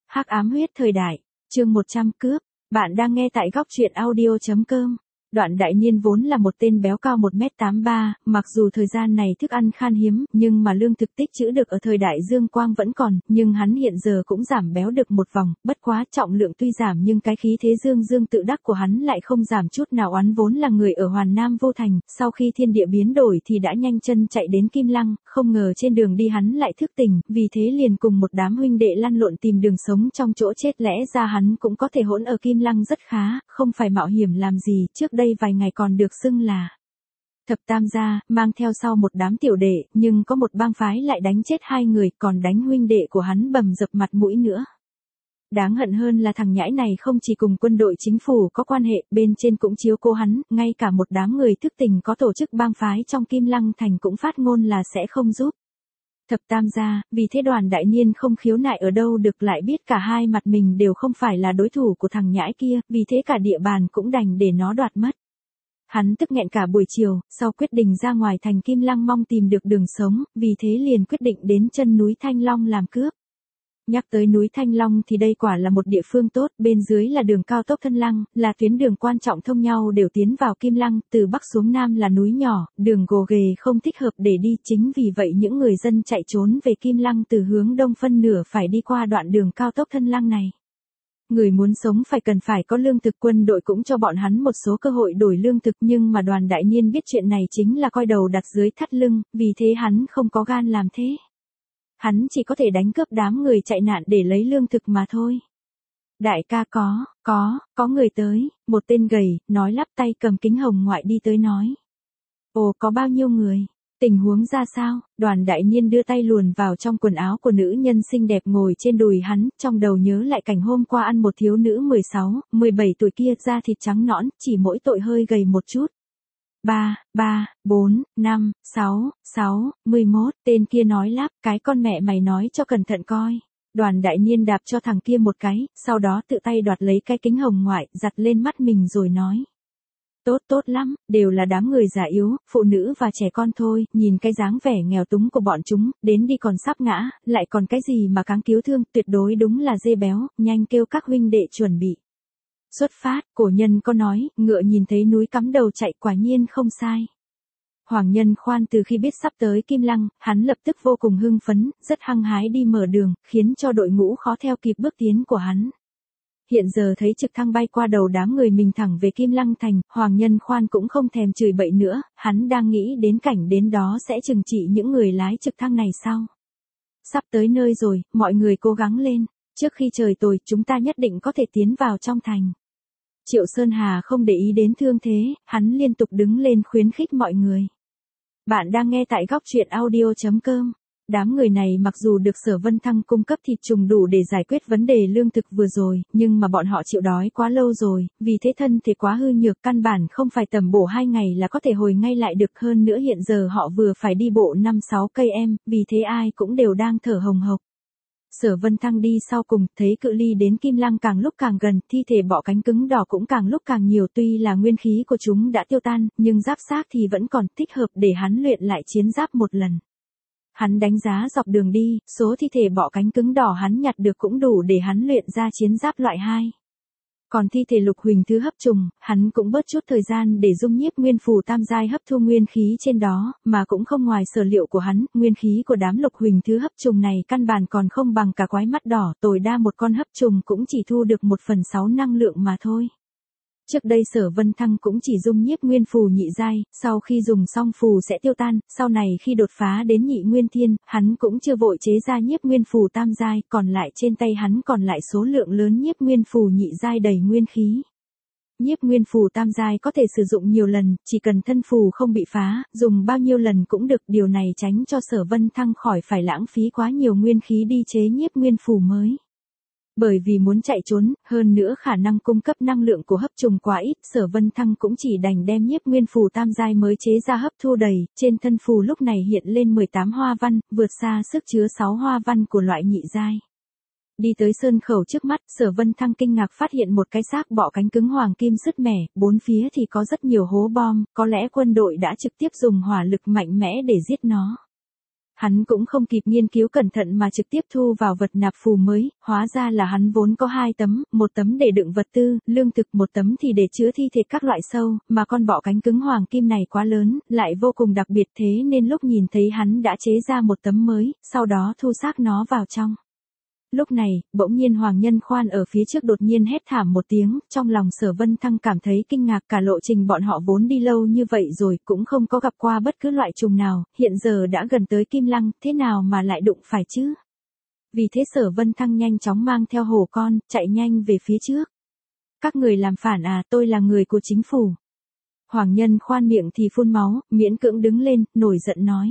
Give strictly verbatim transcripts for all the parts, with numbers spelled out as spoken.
Hắc ám huyết thời đại, chương một trăm cướp, bạn đang nghe tại góc truyện audio chấm com. Đoạn Đại Niên vốn là một tên béo cao một mét tám mươi ba, mặc dù thời gian này thức ăn khan hiếm, nhưng mà lương thực tích trữ được ở thời đại Dương Quang vẫn còn, nhưng hắn hiện giờ cũng giảm béo được một vòng, bất quá trọng lượng tuy giảm nhưng cái khí thế dương dương tự đắc của hắn lại không giảm chút nào. Oán vốn là người ở Hoàn Nam Vô Thành, sau khi thiên địa biến đổi thì đã nhanh chân chạy đến Kim Lăng, không ngờ trên đường đi hắn lại thức tỉnh, vì thế liền cùng một đám huynh đệ lăn lộn tìm đường sống trong chỗ chết. Lẽ ra hắn cũng có thể hỗn ở Kim Lăng rất khá, không phải mạo hiểm làm gì. Trước đây vài ngày còn được xưng là Thập Tam gia, mang theo sau một đám tiểu đệ, nhưng có một bang phái lại đánh chết hai người, còn đánh huynh đệ của hắn bầm dập mặt mũi nữa. Đáng hận hơn là thằng nhãi này không chỉ cùng quân đội chính phủ có quan hệ, bên trên cũng chiếu cố hắn, ngay cả một đám người thức tỉnh có tổ chức bang phái trong Kim Lăng thành cũng phát ngôn là sẽ không giúp Thập Tam gia. Vì thế Đoàn Đại Niên không khiếu nại ở đâu được, lại biết cả hai mặt mình đều không phải là đối thủ của thằng nhãi kia, vì thế cả địa bàn cũng đành để nó đoạt mất. Hắn tức nghẹn cả buổi chiều, sau quyết định ra ngoài thành Kim Lăng mong tìm được đường sống, vì thế liền quyết định đến chân núi Thanh Long làm cướp. Nhắc tới núi Thanh Long thì đây quả là một địa phương tốt, bên dưới là đường cao tốc Thân Lăng, là tuyến đường quan trọng thông nhau đều tiến vào Kim Lăng, từ bắc xuống nam là núi nhỏ, đường gồ ghề không thích hợp để đi, chính vì vậy những người dân chạy trốn về Kim Lăng từ hướng đông phân nửa phải đi qua đoạn đường cao tốc Thân Lăng này. Người muốn sống phải cần phải có lương thực, quân đội cũng cho bọn hắn một số cơ hội đổi lương thực, nhưng mà Đoàn Đại Niên biết chuyện này chính là coi đầu đặt dưới thắt lưng, vì thế hắn không có gan làm thế. Hắn chỉ có thể đánh cướp đám người chạy nạn để lấy lương thực mà thôi. Đại ca có, có, có người tới, một tên gầy, nói lắp tay cầm kính hồng ngoại đi tới nói. Ồ, có bao nhiêu người? Tình huống ra sao? Đoàn Đại Niên đưa tay luồn vào trong quần áo của nữ nhân xinh đẹp ngồi trên đùi hắn, trong đầu nhớ lại cảnh hôm qua ăn một thiếu nữ mười sáu, mười bảy tuổi kia, da thịt trắng nõn, chỉ mỗi tội hơi gầy một chút. Ba, ba, bốn, năm, sáu, sáu, mười mốt, tên kia nói lắp, cái con mẹ mày nói cho cẩn thận coi. Đoàn Đại Niên đạp cho thằng kia một cái, sau đó tự tay đoạt lấy cái kính hồng ngoại, giặt lên mắt mình rồi nói. Tốt tốt lắm, đều là đám người già yếu, phụ nữ và trẻ con thôi, nhìn cái dáng vẻ nghèo túng của bọn chúng, đến đi còn sắp ngã, lại còn cái gì mà cáng cứu thương, tuyệt đối đúng là dê béo, nhanh kêu các huynh đệ chuẩn bị. Xuất phát, cổ nhân có nói, ngựa nhìn thấy núi cắm đầu chạy, quả nhiên không sai. Hoàng Nhân Khoan từ khi biết sắp tới Kim Lăng, hắn lập tức vô cùng hưng phấn, rất hăng hái đi mở đường, khiến cho đội ngũ khó theo kịp bước tiến của hắn. Hiện giờ thấy trực thăng bay qua đầu đám người mình thẳng về Kim Lăng thành, Hoàng Nhân Khoan cũng không thèm chửi bậy nữa, hắn đang nghĩ đến cảnh đến đó sẽ trừng trị những người lái trực thăng này sau. Sắp tới nơi rồi, mọi người cố gắng lên, trước khi trời tối chúng ta nhất định có thể tiến vào trong thành. Triệu Sơn Hà không để ý đến thương thế, hắn liên tục đứng lên khuyến khích mọi người. Bạn đang nghe tại góc truyện audio chấm com. Đám người này mặc dù được Sở Vân Thăng cung cấp thịt trùng đủ để giải quyết vấn đề lương thực vừa rồi, nhưng mà bọn họ chịu đói quá lâu rồi, vì thế thân thể quá hư nhược, căn bản không phải tầm bổ hai ngày là có thể hồi ngay lại được. Hơn nữa hiện giờ họ vừa phải đi bộ năm sáu cây em, vì thế ai cũng đều đang thở hồng hộc. Sở Vân Thăng đi sau cùng, thấy cự ly đến Kim Lăng càng lúc càng gần, thi thể bọ cánh cứng đỏ cũng càng lúc càng nhiều, tuy là nguyên khí của chúng đã tiêu tan, nhưng giáp xác thì vẫn còn, thích hợp để hắn luyện lại chiến giáp một lần. Hắn đánh giá dọc đường đi, số thi thể bọ cánh cứng đỏ hắn nhặt được cũng đủ để hắn luyện ra chiến giáp loại hai. Còn thi thể lục huỳnh thứ hấp trùng, hắn cũng bớt chút thời gian để dung nhiếp nguyên phù tam giai hấp thu nguyên khí trên đó, mà cũng không ngoài sở liệu của hắn, nguyên khí của đám lục huỳnh thứ hấp trùng này căn bản còn không bằng cả quái mắt đỏ, tối đa một con hấp trùng cũng chỉ thu được một phần sáu năng lượng mà thôi. Trước đây Sở Vân Thăng cũng chỉ dung nhiếp nguyên phù nhị giai, sau khi dùng xong phù sẽ tiêu tan, sau này khi đột phá đến nhị nguyên thiên, hắn cũng chưa vội chế ra nhiếp nguyên phù tam giai, còn lại trên tay hắn còn lại số lượng lớn nhiếp nguyên phù nhị giai đầy nguyên khí. Nhiếp nguyên phù tam giai có thể sử dụng nhiều lần, chỉ cần thân phù không bị phá, dùng bao nhiêu lần cũng được, điều này tránh cho Sở Vân Thăng khỏi phải lãng phí quá nhiều nguyên khí đi chế nhiếp nguyên phù mới. Bởi vì muốn chạy trốn, hơn nữa khả năng cung cấp năng lượng của hấp trùng quá ít, Sở Vân Thăng cũng chỉ đành đem nhiếp nguyên phù tam giai mới chế ra hấp thu đầy, trên thân phù lúc này hiện lên mười tám hoa văn, vượt xa sức chứa sáu hoa văn của loại nhị giai. Đi tới sơn khẩu trước mắt, Sở Vân Thăng kinh ngạc phát hiện một cái xác bọ cánh cứng hoàng kim sứt mẻ, bốn phía thì có rất nhiều hố bom, có lẽ quân đội đã trực tiếp dùng hỏa lực mạnh mẽ để giết nó. Hắn cũng không kịp nghiên cứu cẩn thận mà trực tiếp thu vào vật nạp phù mới, hóa ra là hắn vốn có hai tấm, một tấm để đựng vật tư, lương thực, một tấm thì để chứa thi thể các loại sâu, mà con bọ cánh cứng hoàng kim này quá lớn, lại vô cùng đặc biệt thế nên lúc nhìn thấy hắn đã chế ra một tấm mới, sau đó thu xác nó vào trong. Lúc này, bỗng nhiên Hoàng Nhân Khoan ở phía trước đột nhiên hét thảm một tiếng, trong lòng Sở Vân Thăng cảm thấy kinh ngạc, cả lộ trình bọn họ vốn đi lâu như vậy rồi cũng không có gặp qua bất cứ loại trùng nào, hiện giờ đã gần tới Kim Lăng, thế nào mà lại đụng phải chứ? Vì thế Sở Vân Thăng nhanh chóng mang theo hổ con, chạy nhanh về phía trước. Các người làm phản à, tôi là người của chính phủ. Hoàng Nhân Khoan miệng thì phun máu, miễn cưỡng đứng lên, nổi giận nói.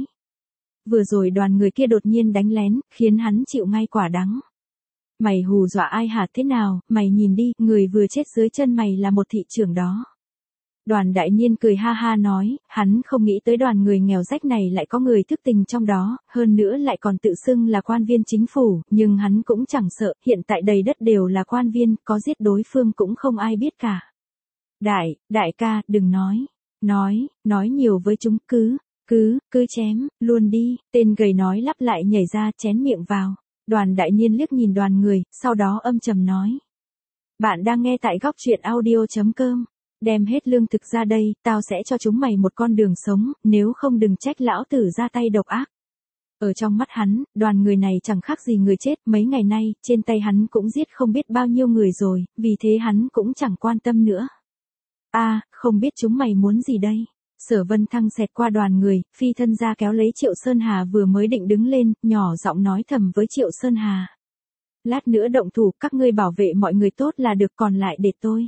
Vừa rồi đoàn người kia đột nhiên đánh lén, khiến hắn chịu ngay quả đắng. Mày hù dọa ai hả, thế nào, mày nhìn đi, người vừa chết dưới chân mày là một thị trưởng đó. Đoàn Đại Niên cười ha ha nói, hắn không nghĩ tới đoàn người nghèo rách này lại có người thức tình trong đó, hơn nữa lại còn tự xưng là quan viên chính phủ, nhưng hắn cũng chẳng sợ, hiện tại đầy đất đều là quan viên, có giết đối phương cũng không ai biết cả. Đại, đại ca, đừng nói, nói, nói nhiều với chúng, cứ, cứ, cứ chém, luôn đi, tên gầy nói lắp lại nhảy ra chén miệng vào. Đoàn Đại Niên liếc nhìn đoàn người, sau đó âm trầm nói. Bạn đang nghe tại góc truyện audio chấm com. Đem hết lương thực ra đây, tao sẽ cho chúng mày một con đường sống, nếu không đừng trách lão tử ra tay độc ác. Ở trong mắt hắn, đoàn người này chẳng khác gì người chết, mấy ngày nay, trên tay hắn cũng giết không biết bao nhiêu người rồi, vì thế hắn cũng chẳng quan tâm nữa. A, à, không biết chúng mày muốn gì đây? Sở Vân Thăng xẹt qua đoàn người, phi thân ra kéo lấy Triệu Sơn Hà vừa mới định đứng lên, nhỏ giọng nói thầm với Triệu Sơn Hà. Lát nữa động thủ, các ngươi bảo vệ mọi người tốt là được, còn lại để tôi.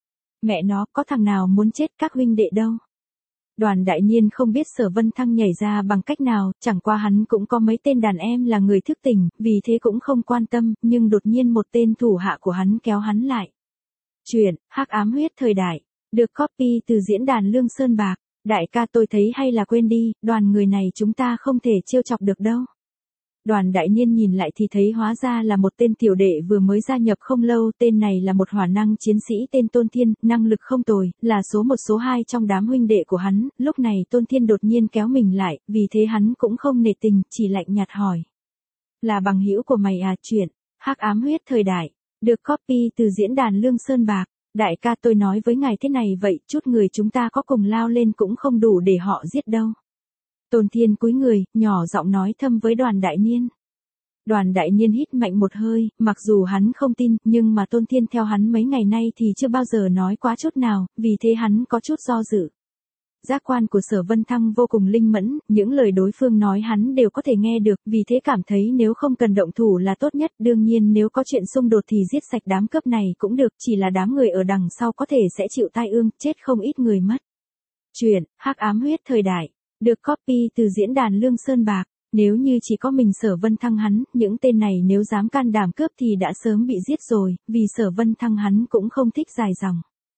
Mẹ nó, có thằng nào muốn chết các huynh đệ đâu. Đoàn Đại Niên không biết Sở Vân Thăng nhảy ra bằng cách nào, chẳng qua hắn cũng có mấy tên đàn em là người thức tỉnh, vì thế cũng không quan tâm, nhưng đột nhiên một tên thủ hạ của hắn kéo hắn lại. Chuyện, Hắc Ám Huyết Thời Đại, được copy từ diễn đàn Lương Sơn Bạc. Đại ca, tôi thấy hay là quên đi, đoàn người này chúng ta không thể trêu chọc được đâu. Đoàn Đại Niên nhìn lại thì thấy hóa ra là một tên tiểu đệ vừa mới gia nhập không lâu, tên này là một hỏa năng chiến sĩ tên Tôn Thiên, năng lực không tồi, là số một số hai trong đám huynh đệ của hắn, lúc này Tôn Thiên đột nhiên kéo mình lại, vì thế hắn cũng không nể tình, chỉ lạnh nhạt hỏi. Là bằng hữu của mày à? Chuyện, Hắc Ám Huyết Thời Đại, được copy từ diễn đàn Lương Sơn Bạc. Đại ca, tôi nói với ngài thế này vậy, chút người chúng ta có cùng lao lên cũng không đủ để họ giết đâu. Tôn Thiên cúi người, nhỏ giọng nói thầm với Đoàn Đại Niên. Đoàn Đại Niên hít mạnh một hơi, mặc dù hắn không tin, nhưng mà Tôn Thiên theo hắn mấy ngày nay thì chưa bao giờ nói quá chút nào, vì thế hắn có chút do dự. Giác quan của Sở Vân Thăng vô cùng linh mẫn, những lời đối phương nói hắn đều có thể nghe được, vì thế cảm thấy nếu không cần động thủ là tốt nhất, đương nhiên nếu có chuyện xung đột thì giết sạch đám cướp này cũng được, chỉ là đám người ở đằng sau có thể sẽ chịu tai ương, chết không ít người mất. Chuyện, Hắc Ám Huyết Thời Đại, được copy từ diễn đàn Lương Sơn Bạc. Nếu như chỉ có mình Sở Vân Thăng hắn, những tên này nếu dám can đảm cướp thì đã sớm bị giết rồi, vì Sở Vân Thăng hắn cũng không thích dài dòng.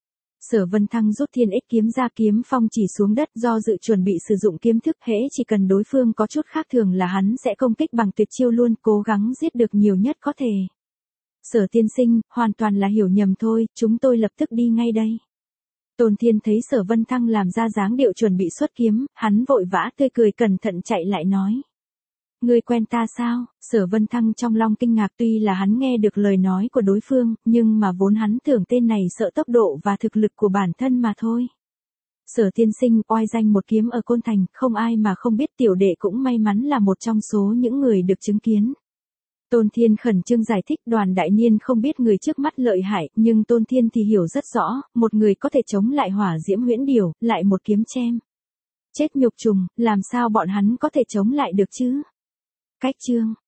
Sở Vân Thăng rút thiên ích kiếm ra, kiếm phong chỉ xuống đất, do dự chuẩn bị sử dụng kiếm thức, hễ chỉ cần đối phương có chút khác thường là hắn sẽ công kích bằng tuyệt chiêu luôn, cố gắng giết được nhiều nhất có thể. Sở tiên sinh, hoàn toàn là hiểu nhầm thôi, chúng tôi lập tức đi ngay đây. Tôn Thiên thấy Sở Vân Thăng làm ra dáng điệu chuẩn bị xuất kiếm, hắn vội vã tươi cười cẩn thận chạy lại nói. Ngươi quen ta sao? Sở Vân Thăng trong lòng kinh ngạc, tuy là hắn nghe được lời nói của đối phương, nhưng mà vốn hắn tưởng tên này sợ tốc độ và thực lực của bản thân mà thôi. Sở tiên sinh, oai danh một kiếm ở Côn Thành, không ai mà không biết, tiểu đệ cũng may mắn là một trong số những người được chứng kiến. Tôn Thiên khẩn trương giải thích. Đoàn Đại Niên không biết người trước mắt lợi hại, nhưng Tôn Thiên thì hiểu rất rõ, một người có thể chống lại hỏa diễm huyễn điểu, lại một kiếm chém. Chết nhục trùng, làm sao bọn hắn có thể chống lại được chứ? Cách chương